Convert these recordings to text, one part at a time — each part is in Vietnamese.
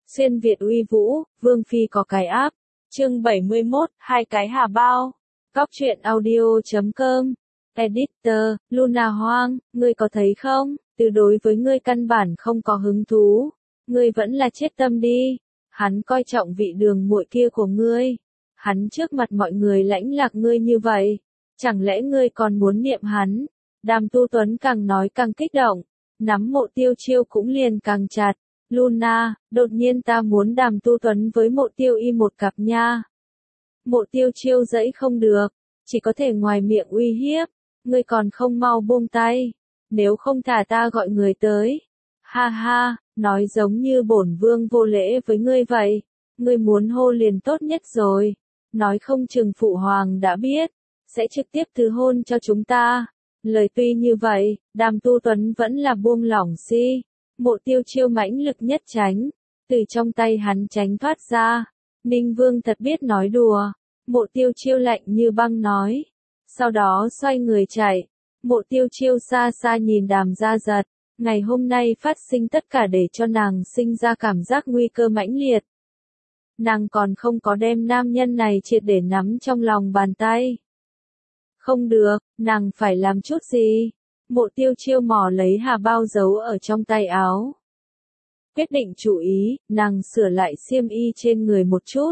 Xuyên Việt uy vũ, Vương Phi có cái áp. Chương 71, hai cái hà bao. Cóc truyện audio.com. Editor, Luna Hoang, ngươi có thấy không? Từ đối với ngươi căn bản không có hứng thú. Ngươi vẫn là chết tâm đi. Hắn coi trọng vị đường muội kia của ngươi. Hắn trước mặt mọi người lãnh lạc ngươi như vậy. Chẳng lẽ ngươi còn muốn niệm hắn? Đàm Tu Tuấn càng nói càng kích động. Nắm Mộ Tiêu Chiêu cũng liền càng chặt. Luna, đột nhiên ta muốn Đàm Tu Tuấn với Mộ Tiêu Y một cặp nha. Mộ Tiêu Chiêu dẫy không được, chỉ có thể ngoài miệng uy hiếp, ngươi còn không mau buông tay, nếu không thả ta gọi người tới. Ha ha, nói giống như bổn vương vô lễ với ngươi vậy, ngươi muốn hô liền tốt nhất rồi, nói không chừng phụ hoàng đã biết, sẽ trực tiếp thứ hôn cho chúng ta. Lời tuy như vậy, Đàm Tu Tuấn vẫn là buông lỏng si. Mộ Tiêu Chiêu mãnh lực nhất tránh, từ trong tay hắn tránh thoát ra. Ninh Vương thật biết nói đùa. Mộ Tiêu Chiêu lạnh như băng nói. Sau đó xoay người chạy. Mộ Tiêu Chiêu xa xa nhìn Đàm Gia Giật. Ngày hôm nay phát sinh tất cả để cho nàng sinh ra cảm giác nguy cơ mãnh liệt. Nàng còn không có đem nam nhân này triệt để nắm trong lòng bàn tay. Không được, nàng phải làm chút gì. Mộ Tiêu Chiêu mò lấy hà bao giấu ở trong tay áo. Quyết định chú ý, nàng sửa lại xiêm y trên người một chút.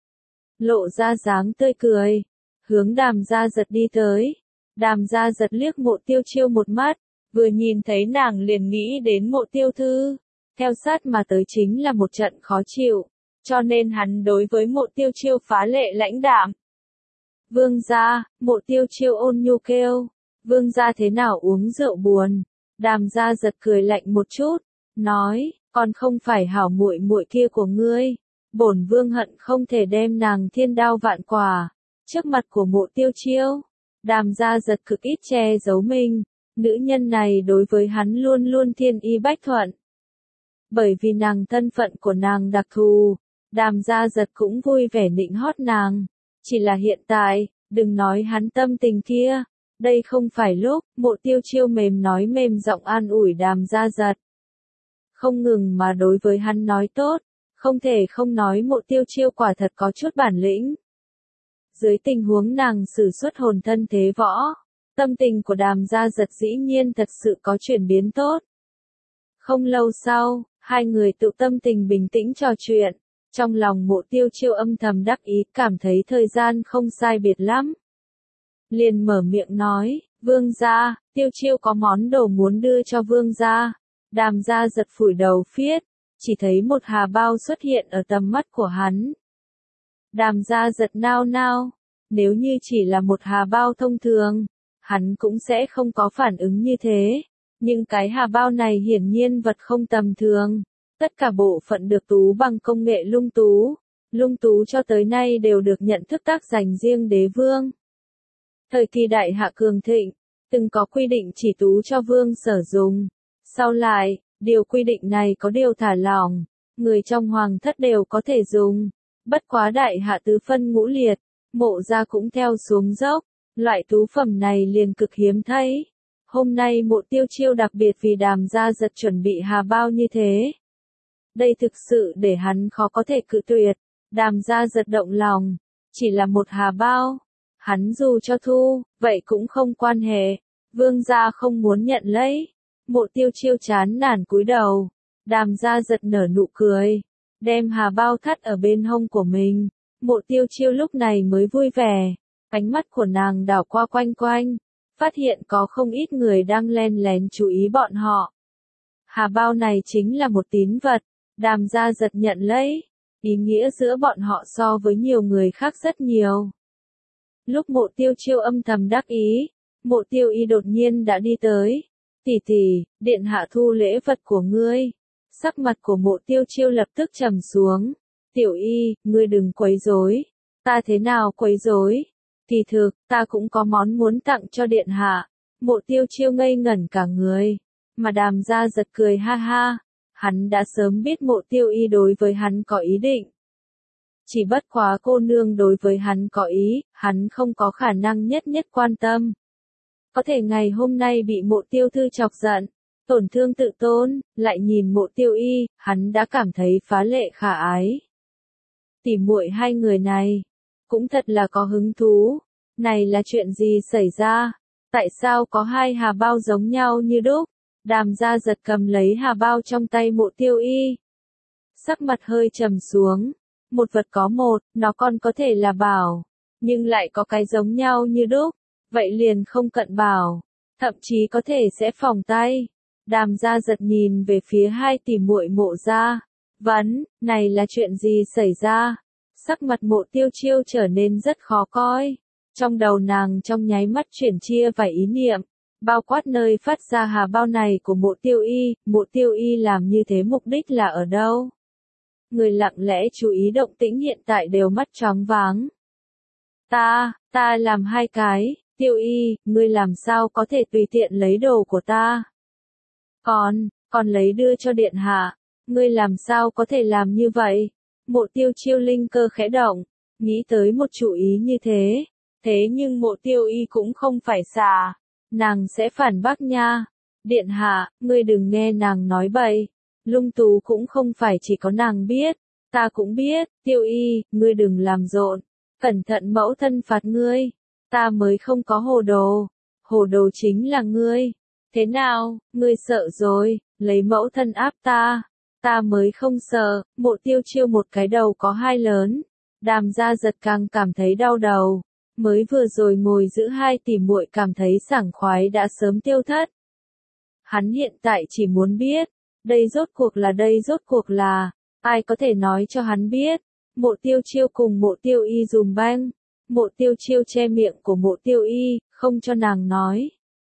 Lộ ra dáng tươi cười. Hướng Đàm Gia Giật đi tới. Đàm Gia Giật liếc Mộ Tiêu Chiêu một mắt. Vừa nhìn thấy nàng liền nghĩ đến Mộ Tiêu Thư. Theo sát mà tới chính là một trận khó chịu. Cho nên hắn đối với Mộ Tiêu Chiêu phá lệ lãnh đạm. Vương gia, Mộ Tiêu Chiêu ôn nhu kêu. Vương gia thế nào uống rượu buồn? Đàm Gia Giật cười lạnh một chút, nói, còn không phải hảo muội muội kia của ngươi. Bổn vương hận không thể đem nàng thiên đao vạn quả. Trước mặt của Mộ Tiêu Chiêu, Đàm Gia Giật cực ít che giấu mình. Nữ nhân này đối với hắn luôn luôn thiên y bách thuận. Bởi vì nàng thân phận của nàng đặc thù, Đàm Gia Giật cũng vui vẻ nịnh hót nàng. Chỉ là hiện tại, đừng nói hắn tâm tình kia. Đây không phải lúc. Mộ Tiêu Chiêu mềm nói mềm giọng an ủi Đàm Gia Giật. Không ngừng mà đối với hắn nói tốt, không thể không nói Mộ Tiêu Chiêu quả thật có chút bản lĩnh. Dưới tình huống nàng sử xuất hồn thân thế võ, tâm tình của Đàm Gia Giật dĩ nhiên thật sự có chuyển biến tốt. Không lâu sau, hai người tự tâm tình bình tĩnh trò chuyện, trong lòng Mộ Tiêu Chiêu âm thầm đắc ý cảm thấy thời gian không sai biệt lắm. Liền mở miệng nói, vương gia, Tiêu Chiêu có món đồ muốn đưa cho vương gia. Đàm Gia Giật phủi đầu phiết, chỉ thấy một hà bao xuất hiện ở tầm mắt của hắn. Đàm Gia Giật nao nao, nếu như chỉ là một hà bao thông thường, hắn cũng sẽ không có phản ứng như thế. Nhưng cái hà bao này hiển nhiên vật không tầm thường. Tất cả bộ phận được tú bằng công nghệ lung tú. Lung tú cho tới nay đều được nhận thức tác dành riêng đế vương. Thời kỳ đại hạ cường thịnh, từng có quy định chỉ tú cho vương sở dùng. Sau lại, điều quy định này có điều thả lỏng, người trong hoàng thất đều có thể dùng. Bất quá đại hạ tứ phân ngũ liệt, Mộ gia cũng theo xuống dốc, loại tú phẩm này liền cực hiếm thấy. Hôm nay Mộ Tiêu Chiêu đặc biệt vì Đàm Gia Giật chuẩn bị hà bao như thế. Đây thực sự để hắn khó có thể cự tuyệt. Đàm Gia Giật động lòng, chỉ là một hà bao. Hắn dù cho thu, vậy cũng không quan hệ. Vương gia không muốn nhận lấy. Mộ Tiêu Chiêu chán nản cúi đầu. Đàm Gia Giật nở nụ cười, đem hà bao thắt ở bên hông của mình. Mộ Tiêu Chiêu lúc này mới vui vẻ. Ánh mắt của nàng đảo qua quanh quanh, phát hiện có không ít người đang len lén chú ý bọn họ. Hà bao này chính là một tín vật. Đàm Gia Giật nhận lấy. Ý nghĩa giữa bọn họ so với nhiều người khác rất nhiều. Lúc Mộ Tiêu Chiêu âm thầm đắc ý, Mộ Tiêu Y đột nhiên đã đi tới. Tỷ tỷ, điện hạ thu lễ vật của ngươi. Sắc mặt của Mộ Tiêu Chiêu lập tức trầm xuống. Tiểu Y, ngươi đừng quấy rối. Ta thế nào quấy rối? Kỳ thực, ta cũng có món muốn tặng cho điện hạ. Mộ Tiêu Chiêu ngây ngẩn cả người. Mà Đàm Gia Giật cười ha ha. Hắn đã sớm biết Mộ Tiêu Y đối với hắn có ý định. Chỉ bất quá cô nương đối với hắn có ý, hắn không có khả năng nhất nhất quan tâm. Có thể ngày hôm nay bị Mộ Tiêu Thư chọc giận, tổn thương tự tôn, lại nhìn Mộ Tiêu Y, hắn đã cảm thấy phá lệ khả ái. Tỉ muội hai người này, cũng thật là có hứng thú. Này là chuyện gì xảy ra? Tại sao có hai hà bao giống nhau như đúc? Đàm Gia Giật cầm lấy hà bao trong tay Mộ Tiêu Y. Sắc mặt hơi trầm xuống. Một vật có một, nó còn có thể là bảo. Nhưng lại có cái giống nhau như đúc. Vậy liền không cận bảo. Thậm chí có thể sẽ phòng tay. Đàm Gia Giật nhìn về phía hai tỷ muội Mộ gia. Vấn, này là chuyện gì xảy ra? Sắc mặt Mộ Tiêu Chiêu trở nên rất khó coi. Trong đầu nàng trong nháy mắt chuyển chia vài ý niệm. Bao quát nơi phát ra hà bao này của Mộ Tiêu Y làm như thế mục đích là ở đâu? Người lặng lẽ chú ý động tĩnh hiện tại đều mắt choáng váng. Ta làm hai cái, Tiêu Y, ngươi làm sao có thể tùy tiện lấy đồ của ta? Còn lấy đưa cho điện hạ, ngươi làm sao có thể làm như vậy? Mộ Tiêu Chiêu linh cơ khẽ động, nghĩ tới một chủ ý như thế. Thế nhưng Mộ Tiêu Y cũng không phải xà, nàng sẽ phản bác nha. Điện hạ, ngươi đừng nghe nàng nói bậy. Lung Tú cũng không phải chỉ có nàng biết, ta cũng biết. Tiêu Y, ngươi đừng làm rộn, cẩn thận mẫu thân phạt ngươi. Ta mới không có hồ đồ chính là ngươi. Thế nào, ngươi sợ rồi, lấy mẫu thân áp ta mới không sợ. Mộ Tiêu Chiêu một cái đầu có hai lớn. Đàm Gia Giật càng cảm thấy đau đầu. Mới vừa rồi ngồi giữ hai tỷ muội cảm thấy sảng khoái đã sớm tiêu thất. Hắn hiện tại chỉ muốn biết, đây rốt cuộc là, ai có thể nói cho hắn biết. Mộ Tiêu Chiêu cùng Mộ Tiêu Y dùm beng. Mộ Tiêu Chiêu che miệng của Mộ Tiêu Y, không cho nàng nói.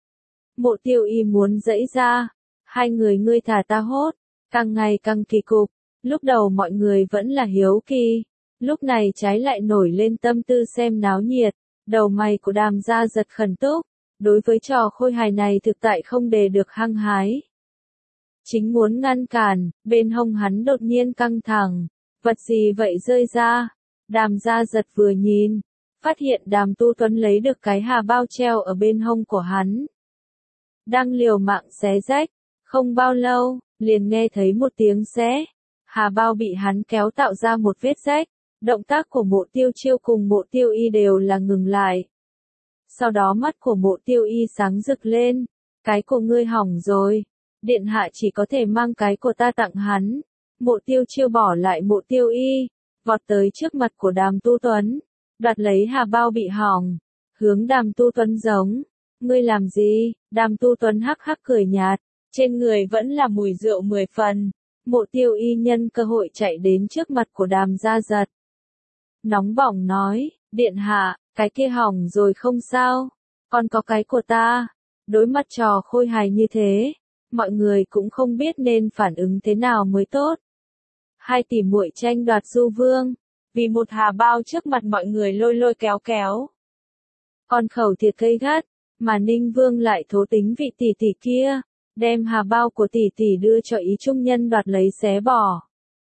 Mộ Tiêu Y muốn giãy ra, hai người ngươi thả ta hốt, càng ngày càng kỳ cục. Lúc đầu mọi người vẫn là hiếu kỳ, lúc này trái lại nổi lên tâm tư xem náo nhiệt. Đầu mày của Đàm Gia Giật khẩn túc, đối với trò khôi hài này thực tại không đề được hăng hái. Chính muốn ngăn cản, bên hông hắn đột nhiên căng thẳng, vật gì vậy rơi ra? Đàm Gia Giật vừa nhìn, phát hiện Đàm Tu Tuấn lấy được cái hà bao treo ở bên hông của hắn. Đang liều mạng xé rách, không bao lâu, liền nghe thấy một tiếng xé. Hà bao bị hắn kéo tạo ra một vết rách. Động tác của Mộ Tiêu Chiêu cùng Mộ Tiêu Y đều là ngừng lại. Sau đó mắt của Mộ Tiêu Y sáng rực lên. Cái của ngươi hỏng rồi. Điện hạ chỉ có thể mang cái của ta tặng hắn. Mộ Tiêu Chiêu bỏ lại Mộ Tiêu Y, vọt tới trước mặt của Đàm Tu Tuấn, đoạt lấy hà bao bị hỏng, hướng Đàm Tu Tuấn giống. Ngươi làm gì? Đàm Tu Tuấn hắc hắc cười nhạt, trên người vẫn là mùi rượu 10 phần. Mộ Tiêu Y nhân cơ hội chạy đến trước mặt của Đàm Gia Giật. Nóng bỏng nói, điện hạ, cái kia hỏng rồi không sao, còn có cái của ta. Đối mặt trò khôi hài như thế, mọi người cũng không biết nên phản ứng thế nào mới tốt. Hai tỷ muội tranh đoạt du vương, vì một hà bao trước mặt mọi người lôi lôi kéo kéo. Còn khẩu thiệt gây gắt, mà Ninh Vương lại thố tính vị tỷ tỷ kia, đem hà bao của tỷ tỷ đưa cho Ý Trung Nhân đoạt lấy xé bỏ.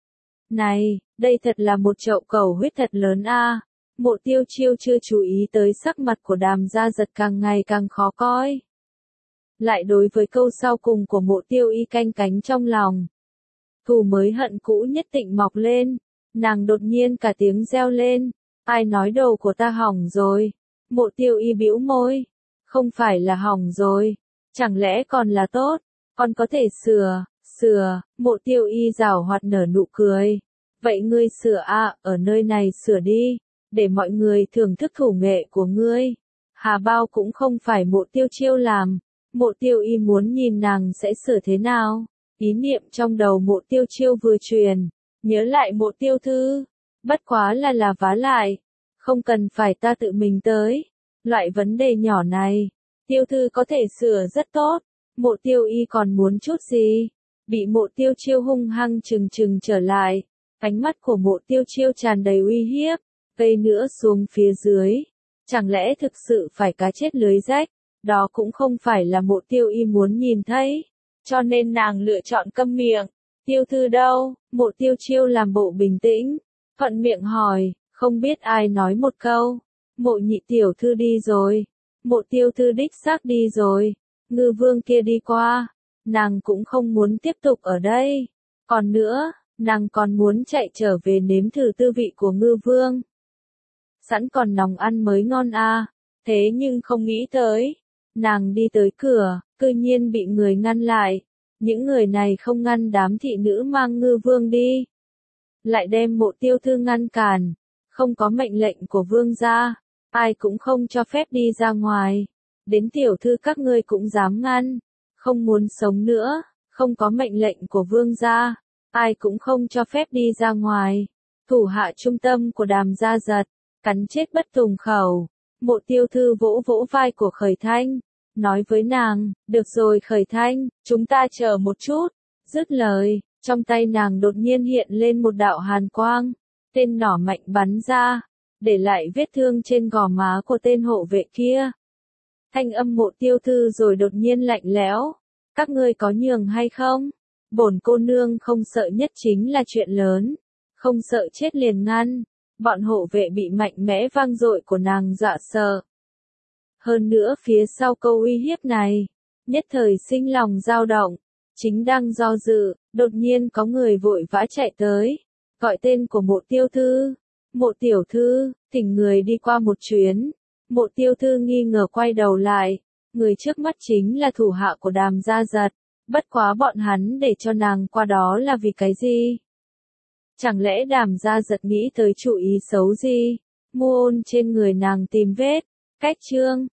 Này, đây thật là một chậu cầu huyết thật lớn a. Mộ Tiêu Chiêu chưa chú ý tới sắc mặt của Đàm Gia Giật càng ngày càng khó coi. Lại đối với câu sau cùng của Mộ Tiêu Y canh cánh trong lòng. Thù mới hận cũ nhất định mọc lên, nàng đột nhiên cả tiếng reo lên, ai nói đồ của ta hỏng rồi? Mộ Tiêu Y bĩu môi, không phải là hỏng rồi, chẳng lẽ còn là tốt, còn có thể sửa. Mộ Tiêu Y giảo hoạt nở nụ cười. Vậy ngươi sửa ở nơi này sửa đi, để mọi người thưởng thức thủ nghệ của ngươi. Hà bao cũng không phải Mộ Tiêu Chiêu làm, Mộ Tiêu Y muốn nhìn nàng sẽ sửa thế nào. Ý niệm trong đầu Mộ Tiêu Chiêu vừa truyền, nhớ lại Mộ Tiêu Thư, bất quá là vá lại, không cần phải ta tự mình tới. Loại vấn đề nhỏ này, Tiêu Thư có thể sửa rất tốt, Mộ Tiêu Y còn muốn chút gì? Bị Mộ Tiêu Chiêu hung hăng trừng trở lại, ánh mắt của Mộ Tiêu Chiêu tràn đầy uy hiếp, cây nữa xuống phía dưới. Chẳng lẽ thực sự phải cá chết lưới rách? Đó cũng không phải là Mộ Tiêu Y muốn nhìn thấy, cho nên nàng lựa chọn câm miệng. Tiêu Thư đâu? Mộ Tiêu Chiêu làm bộ bình tĩnh, thuận miệng hỏi, không biết ai nói một câu. Mộ nhị tiểu thư đi rồi. Mộ Tiêu Thư đích xác đi rồi. Ngư Vương kia đi qua, nàng cũng không muốn tiếp tục ở đây. Còn nữa, nàng còn muốn chạy trở về nếm thử tư vị của ngư vương. Sẵn còn nóng ăn mới ngon à, thế nhưng không nghĩ tới. Nàng đi tới cửa, cư nhiên bị người ngăn lại. Những người này không ngăn đám thị nữ mang ngư vương đi. Lại đem Mộ Tiêu Thư ngăn cản. Không có mệnh lệnh của vương gia, ai cũng không cho phép đi ra ngoài. Đến tiểu thư các ngươi cũng dám ngăn. Không muốn sống nữa, không có mệnh lệnh của vương gia, ai cũng không cho phép đi ra ngoài. Thủ hạ trung tâm của Đàm Gia Giật, cắn chết bất tùng khẩu. Mộ Tiêu Thư vỗ vỗ vai của Khởi Thanh, nói với nàng, được rồi Khởi Thanh, chúng ta chờ một chút. Dứt lời, trong tay nàng đột nhiên hiện lên một đạo hàn quang, tên nỏ mạnh bắn ra, để lại vết thương trên gò má của tên hộ vệ kia. Thanh âm Mộ Tiêu Thư rồi đột nhiên lạnh lẽo, các ngươi có nhường hay không? Bổn cô nương không sợ nhất chính là chuyện lớn, không sợ chết liền ngăn. Bọn hộ vệ bị mạnh mẽ vang dội của nàng dọa sợ. Hơn nữa phía sau câu uy hiếp này, nhất thời sinh lòng dao động, chính đang do dự, đột nhiên có người vội vã chạy tới, gọi tên của Mộ Tiêu Thư. Mộ tiểu thư, thỉnh người đi qua một chuyến. Mộ Tiêu Thư nghi ngờ quay đầu lại, người trước mắt chính là thủ hạ của Đàm Gia Giật, bất quá bọn hắn để cho nàng qua đó là vì cái gì? Chẳng lẽ Đàm Gia Giật nghĩ tới chủ ý xấu gì? Mua ôn trên người nàng tìm vết, cách chương